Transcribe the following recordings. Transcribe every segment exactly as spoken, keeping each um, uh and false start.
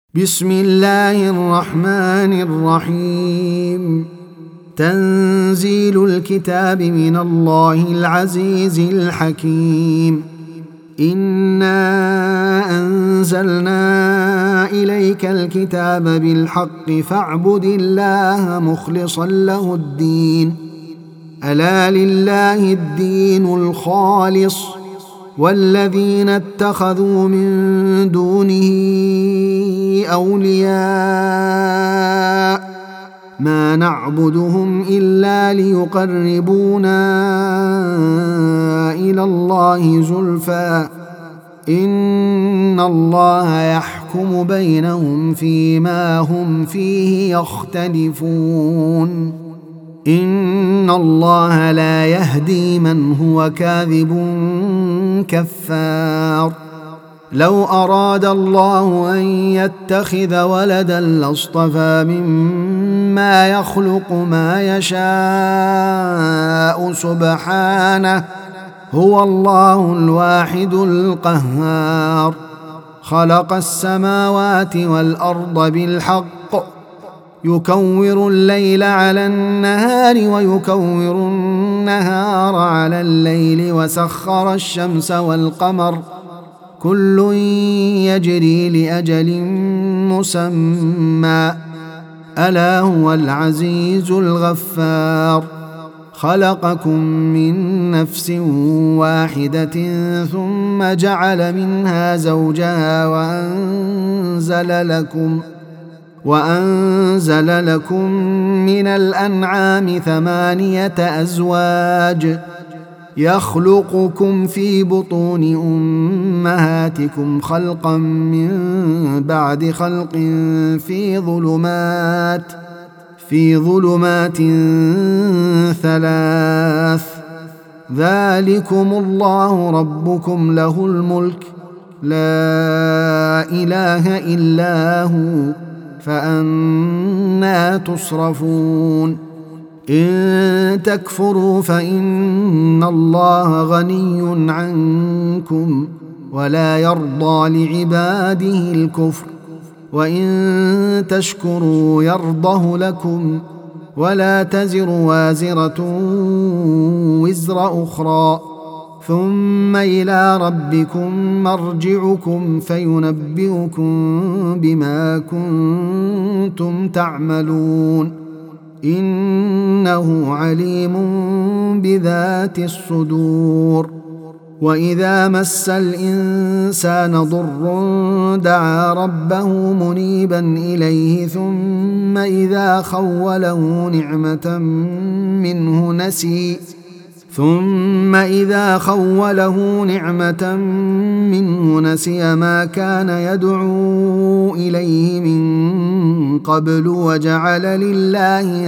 بسم الله الرحمن الرحيم. تنزيل الكتاب من الله العزيز الحكيم. إنا أنزلنا إليك الكتاب بالحق فاعبد الله مخلصا له الدين. ألا لله الدين الخالص والذين اتخذوا من دونه أولياء ما نعبدهم إلا ليقربونا إلى الله زلفى إن الله يحكم بينهم فيما هم فيه يختلفون. إن الله لا يهدي من هو كاذب كفار. لو أراد الله أن يتخذ ولدا لاصطفى مما يخلق ما يشاء سبحانه هو الله الواحد القهار. خلق السماوات والأرض بالحق يكور الليل على النهار ويكور النهار على الليل وسخر الشمس والقمر كل يجري لأجل مسمى ألا هو العزيز الغفار. خلقكم من نفس واحدة ثم جعل منها زوجها وأنزل لكم وأنزل لكم من الأنعام ثمانية أزواج يخلقكم في بطون أمهاتكم خلقا من بعد خلق في ظلمات في ظلمات ثلاث ذلكم الله ربكم له الملك لا إله إلا هو فأنى تصرفون. إن تكفروا فإن الله غني عنكم ولا يرضى لعباده الكفر وإن تشكروا يرضه لكم ولا تزر وازرة وزر أخرى ثم إلى ربكم مرجعكم فينبئكم بما كنتم تعملون إنه عليم بذات الصدور. وإذا مس الإنسان ضر دعا ربه منيبا إليه ثم إذا خوله نعمة منه نسي ثم إذا خوله نعمة منه نسي ما كان يدعو إليه من قبل وجعل لله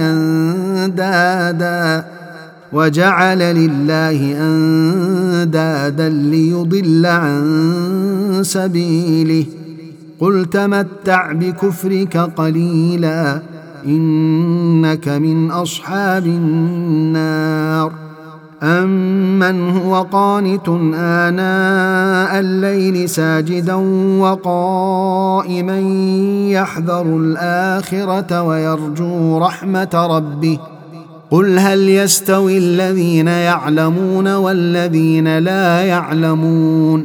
أندادا وجعل لله أندادا ليضل عن سبيله. قل تمتع بكفرك قليلا إنك من أصحاب النار. أمن هو قانت آناء الليل ساجدا وقائما يحذر الآخرة ويرجو رحمة ربه قل هل يستوي الذين يعلمون والذين لا يعلمون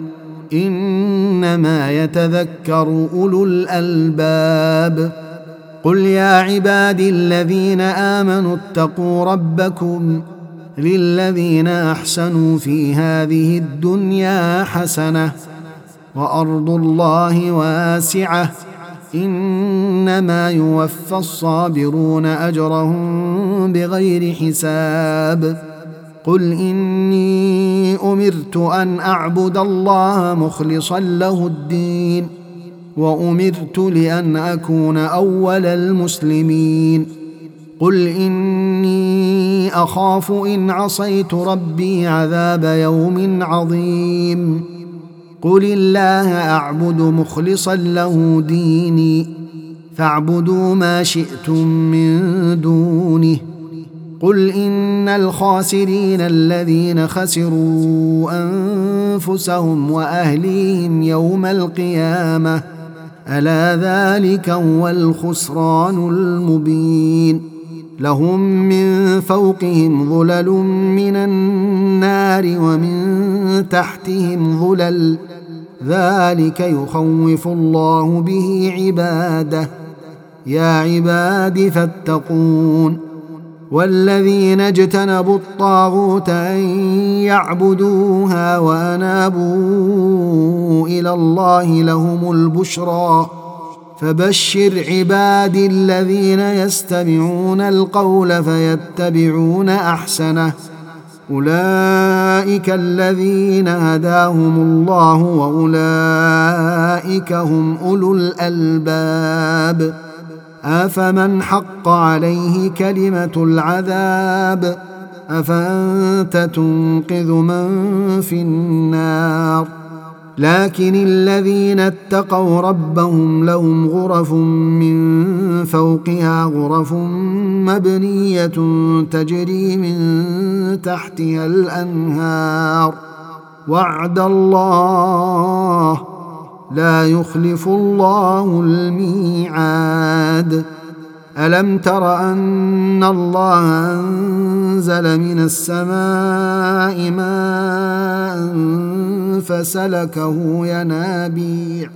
إنما يتذكر أولو الألباب. قل يا عبادي الذين آمنوا اتقوا ربكم للذين أحسنوا في هذه الدنيا حسنة وأرض الله واسعة إنما يوفى الصابرون أجرهم بغير حساب. قل إني أمرت أن أعبد الله مخلصا له الدين وأمرت لأن أكون أول المسلمين. قل إني أخاف إن عصيت ربي عذاب يوم عظيم. قل الله أعبد مخلصا له ديني فاعبدوا ما شئتم من دونه. قل إن الخاسرين الذين خسروا أنفسهم وأهليهم يوم القيامة ألا ذلك هو الخسران المبين لهم من فوقهم ظلل من النار ومن تحتهم ظلل ذلك يخوف الله به عباده يا عباد فاتقون والذين اجتنبوا الطاغوت أن يعبدوها وأنابوا إلى الله لهم البشرى فبشر عبادي الذين يستمعون القول فيتبعون أحسنه أولئك الذين هداهم الله وأولئك هم أولو الألباب أفمن حق عليه كلمة العذاب أفأنت تنقذ من في النار لكن الذين اتقوا ربهم لهم غرف من فوقها غرف مبنية تجري من تحتها الأنهار وعد الله لا يخلف الله الميعاد ألم تر أن الله أنزل من السماء ماء فسلكه ينابيع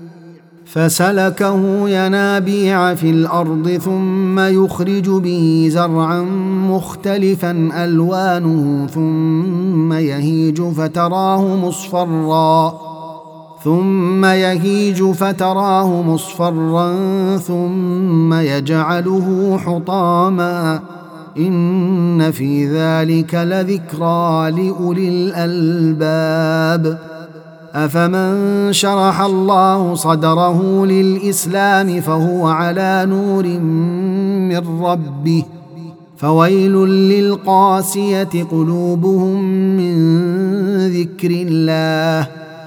فسلكه ينابيع في الأرض ثم يخرج به زرعا مختلفا ألوانه ثم يهيج فتراه مصفرا ثم يهيج فتراه مصفرا ثم يجعله حطاما إن في ذلك لذكرى لأولي الألباب أفمن شرح الله صدره للإسلام فهو على نور من ربه فويل للقاسية قلوبهم من ذكر الله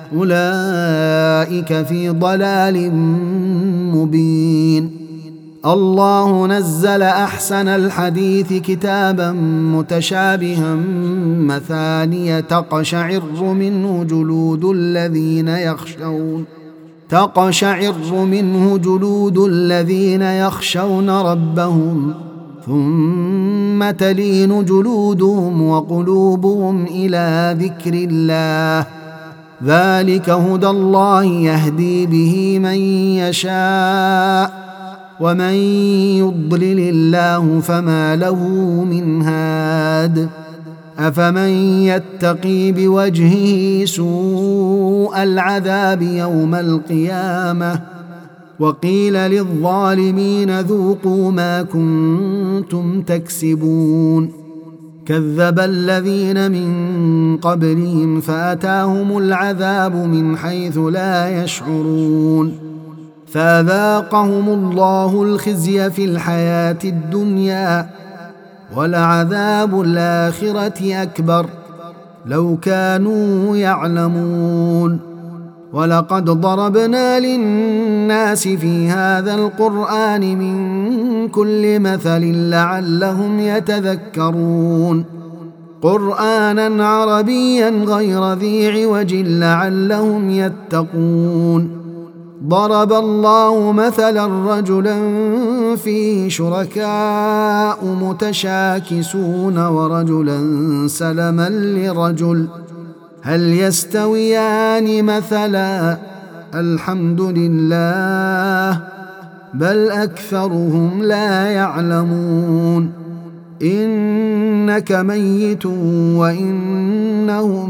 أولئك في ضلال مبين الله نزل أحسن الحديث كتابا متشابها مثانية تقشعر منه جلود الذين يخشون تقشعر منه جلود الذين يخشون ربهم ثم تلين جلودهم وقلوبهم إلى ذكر الله ذلك هدى الله يهدي به من يشاء ومن يضلل الله فما له من هاد أفمن يتقي بوجهه سوء العذاب يوم القيامة وقيل للظالمين ذوقوا ما كنتم تكسبون كذب الذين من قبلهم فأتاهم العذاب من حيث لا يشعرون فأذاقهم الله الخزي في الحياة الدنيا ولعذاب الآخرة أكبر لو كانوا يعلمون ولقد ضربنا للناس في هذا القرآن من كل مثل لعلهم يتذكرون قرآنا عربيا غير ذي عوج لعلهم يتقون ضرب الله مثلا رجلا فيه شركاء متشاكسون ورجلا سلما لرجل هل يستويان مثلا الحمد لله بل أكثرهم لا يعلمون إنك ميت وإنهم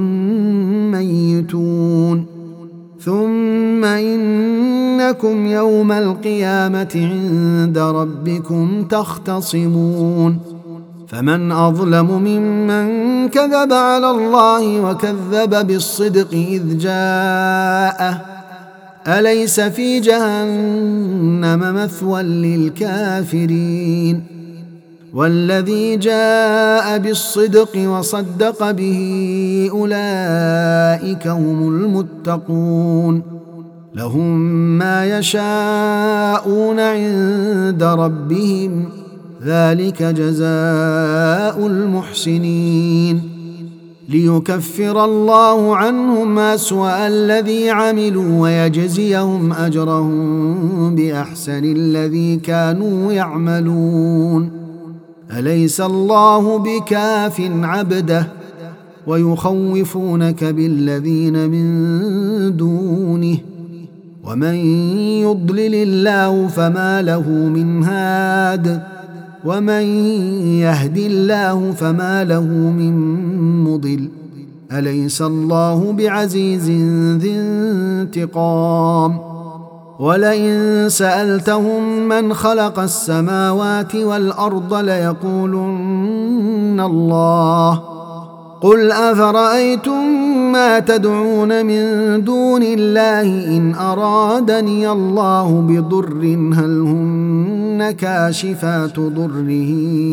ميتون ثم إنكم يوم القيامة عند ربكم تختصمون فمن أظلم ممن كذب على الله وكذب بالصدق إذ جاءه أليس في جهنم مثوى للكافرين والذي جاء بالصدق وصدق به أولئك هم المتقون لهم ما يشاءون عند ربهم ذلك جزاء المحسنين ليكفر الله عنهم أسوأ الذي عملوا ويجزيهم أجرهم بأحسن الذي كانوا يعملون. أليس الله بكاف عبده ويخوفونك بالذين من دونه ومن يضلل الله فما له من هاد ومن يهد الله فما له من مضل. أليس الله بعزيز ذي انتقام. ولئن سألتهم من خلق السماوات والأرض ليقولن الله. قل أفرأيتم ما تدعون من دون الله إن أرادني الله بضر هل هن كاشفات ضره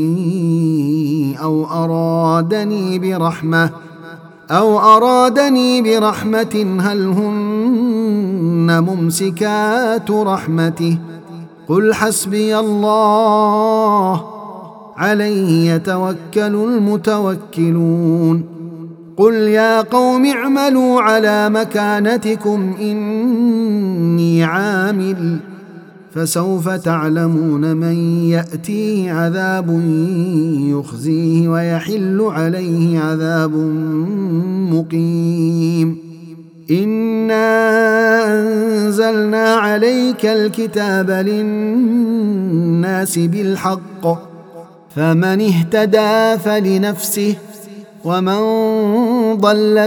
أو أرادني برحمة أو أرادني برحمة هل هن ممسكات رحمته. قل حسبي الله عليه يتوكل المتوكلون. قل يا قوم اعملوا على مكانتكم إني عامل فسوف تعلمون من يأتيه عذاب يخزيه ويحل عليه عذاب مقيم. إنا أنزلنا عليك الكتاب للناس بالحق فمن اهتدى فلنفسه ومن ضل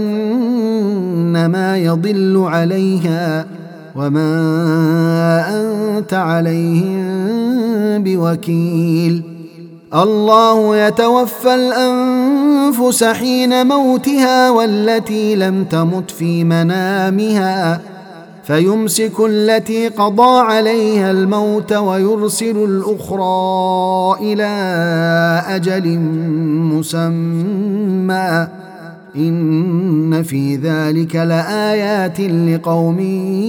فإنما يضل عليها وما أنت عليهم بوكيل. الله يتوفى الأنفس حين موتها والتي لم تمت في منامها فيمسك التي قضى عليها الموت ويرسل الأخرى إلى أجل مسمى إن في ذلك لآيات لقوم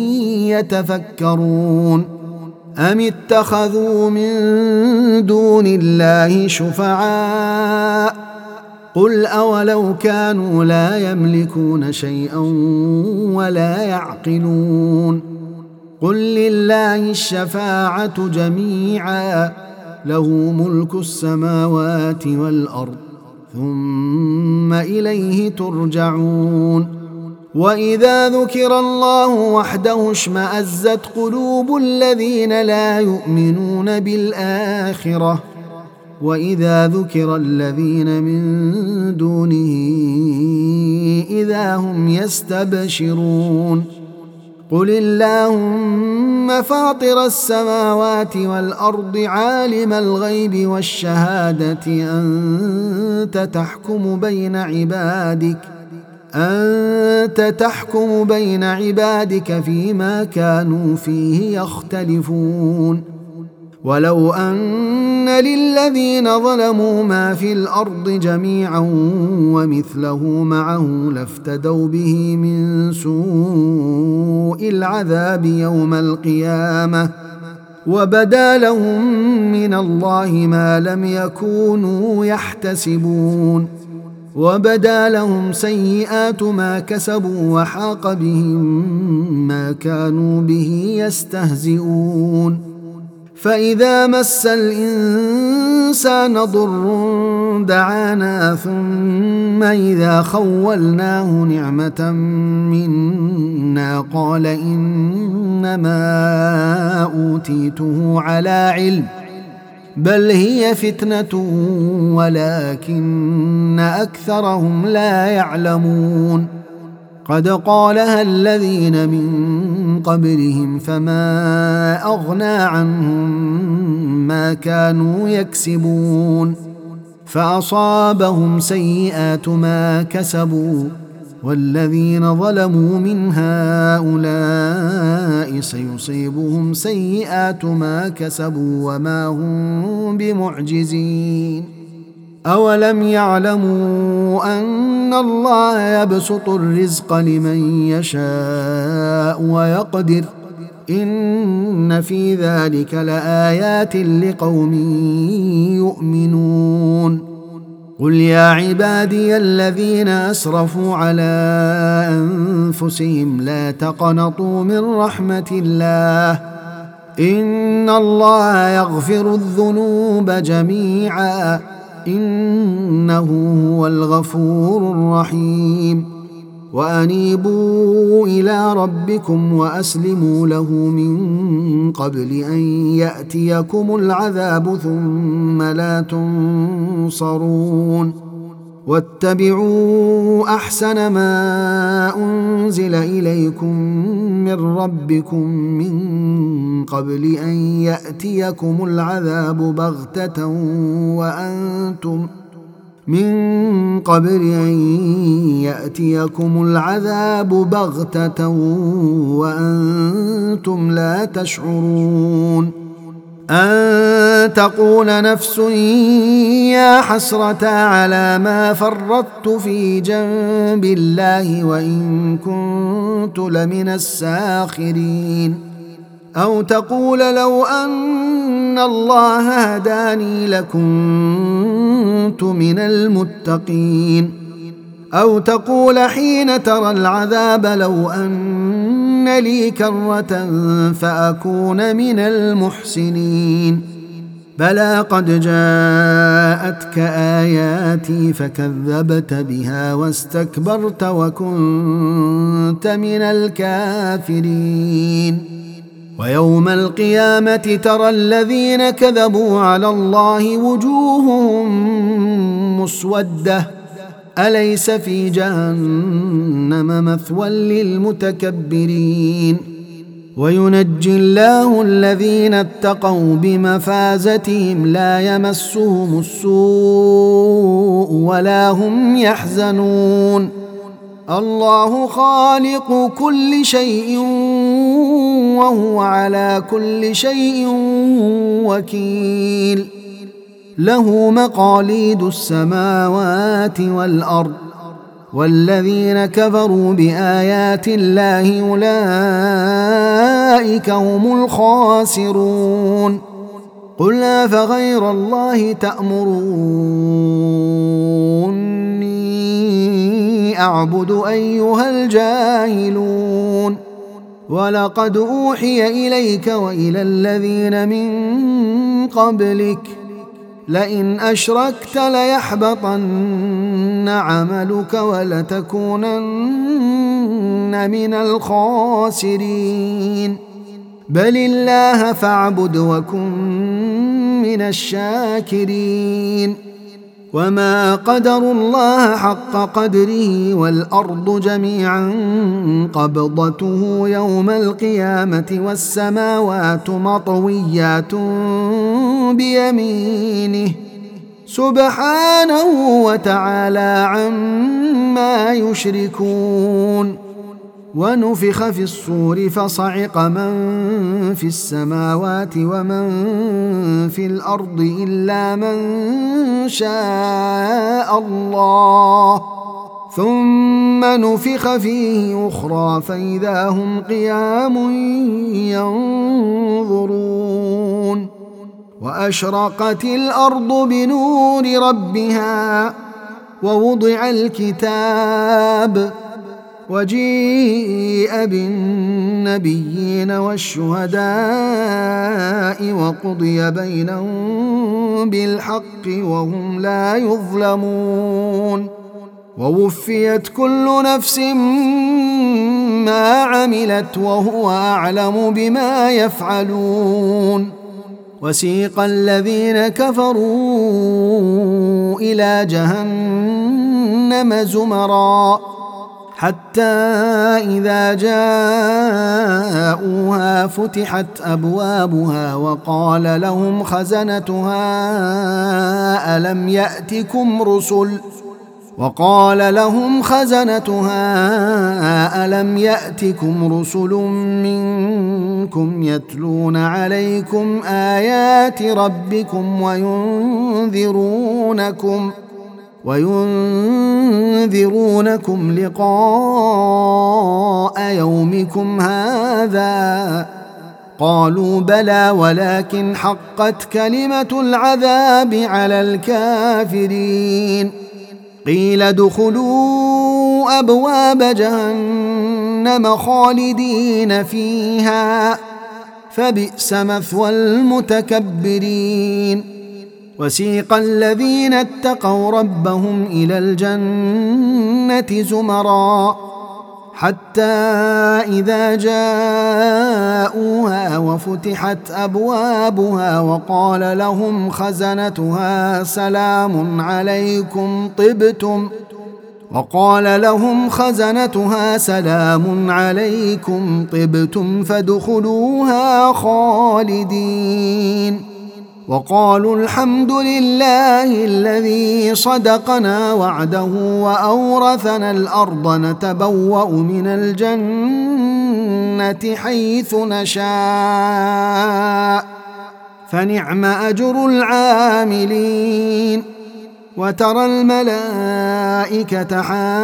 يتفكرون. أم اتخذوا من دون الله شفعاء قل أولو كانوا لا يملكون شيئا ولا يعقلون. قل لله الشفاعة جميعا له ملك السماوات والأرض ثم إليه ترجعون. وإذا ذكر الله وحده اشمأزت قلوب الذين لا يؤمنون بالآخرة وإذا ذكر الذين من دونه إذا هم يستبشرون. قل اللهم فاطر السماوات والأرض عالم الغيب والشهادة أنت تحكم بين عبادك أنت تحكم بين عبادك فيما كانوا فيه يختلفون. ولو أن للذين ظلموا ما في الأرض جميعا ومثله معه لافتدوا به من سوء العذاب يوم القيامة وبدا لهم من الله ما لم يكونوا يحتسبون. وبدا لهم سيئات ما كسبوا وحاق بهم ما كانوا به يستهزئون. فإذا مس الإنسان ضر دعانا ثم إذا خولناه نعمة منا قال إنما أوتيته على علم بل هي فتنة ولكن أكثرهم لا يعلمون. قد قالها الذين من قبلهم فما أغنى عنهم ما كانوا يكسبون فأصابهم سيئات ما كسبوا والذين ظلموا من هؤلاء سيصيبهم سيئات ما كسبوا وما هم بمعجزين. أولم يعلموا أن الله يبسط الرزق لمن يشاء ويقدر إن في ذلك لآيات لقوم يؤمنون. قل يا عبادي الذين أسرفوا على أنفسهم لا تقنطوا من رحمة الله إن الله يغفر الذنوب جميعا إنه هو الغفور الرحيم وأنيبوا إلى ربكم وأسلموا له من قبل أن يأتيكم العذاب ثم لا تنصرون واتبعوا أحسن ما أنزل إليكم من ربكم من قبل أن يأتيكم العذاب بغتة وأنتم من قبل أن يأتيكم العذاب بغتة وأنتم لا تشعرون أن تقول نفس يا حسرة على ما فرطت في جنب الله وإن كنت لمن الساخرين أو تقول لو أن الله هداني لكنت من المتقين أو تقول حين ترى العذاب لو أن لي كرة فأكون من المحسنين بلى قد جاءتك آياتي فكذبت بها واستكبرت وكنت من الكافرين ويوم القيامة ترى الذين كذبوا على الله وجوههم مسودة أليس في جهنم مثوى للمتكبرين وينجي الله الذين اتقوا بمفازتهم لا يمسهم السوء ولا هم يحزنون الله خالق كل شيء وهو على كل شيء وكيل له مقاليد السماوات والأرض والذين كفروا بآيات الله أولئك هم الخاسرون قل أفغير الله تأمروني أعبد أيها الجاهلون ولقد أوحي إليك وإلى الذين من قبلك لئن أشركت ليحبطن عملك ولتكونن من الخاسرين بل الله فاعبد وكن من الشاكرين وما قدروا الله حق قدره والأرض جميعا قبضته يوم القيامة والسماوات مطويات بيمينه سبحانه وتعالى عما يشركون ونفخ في الصور فصعق من في السماوات ومن في الأرض إلا من شاء الله ثم نفخ فيه أخرى فإذا هم قيام ينظرون وأشرقت الأرض بنور ربها ووضع الكتاب وجيء بالنبيين والشهداء وقضي بينهم بالحق وهم لا يظلمون ووفيت كل نفس ما عملت وهو أعلم بما يفعلون وسيق الذين كفروا إلى جهنم زمرًا حتى إذا جاءوها فتحت أبوابها وقال لهم خزنتها ألم يأتكم رسل وقال لهم خزنتها ألم يأتكم رسل منكم يتلون عليكم آيات ربكم وينذرونكم وينذرونكم لقاء يومكم هذا قالوا بلى ولكن حقت كلمة العذاب على الكافرين قيل ادخلوا أبواب جهنم خالدين فيها فبئس مثوى المتكبرين وسيق الذين اتقوا ربهم إلى الجنة زمرا حتى إذا جاءوها وفتحت أبوابها وقال لهم خزنتها سلام عليكم طبتم وقال لهم خزنتها سلام عليكم طبتم فادخلوها خالدين وقالوا الحمد لله الذي صدقنا وعده وأورثنا الأرض نتبوأ من الجنة حيث نشاء فنعم أجر العاملين وترى الملائكة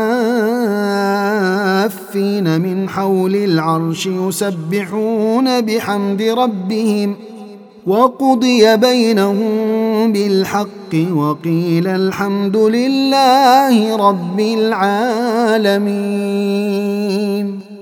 حافين من حول العرش يسبحون بحمد ربهم وقضي بينهم بالحق وقيل الحمد لله رب العالمين.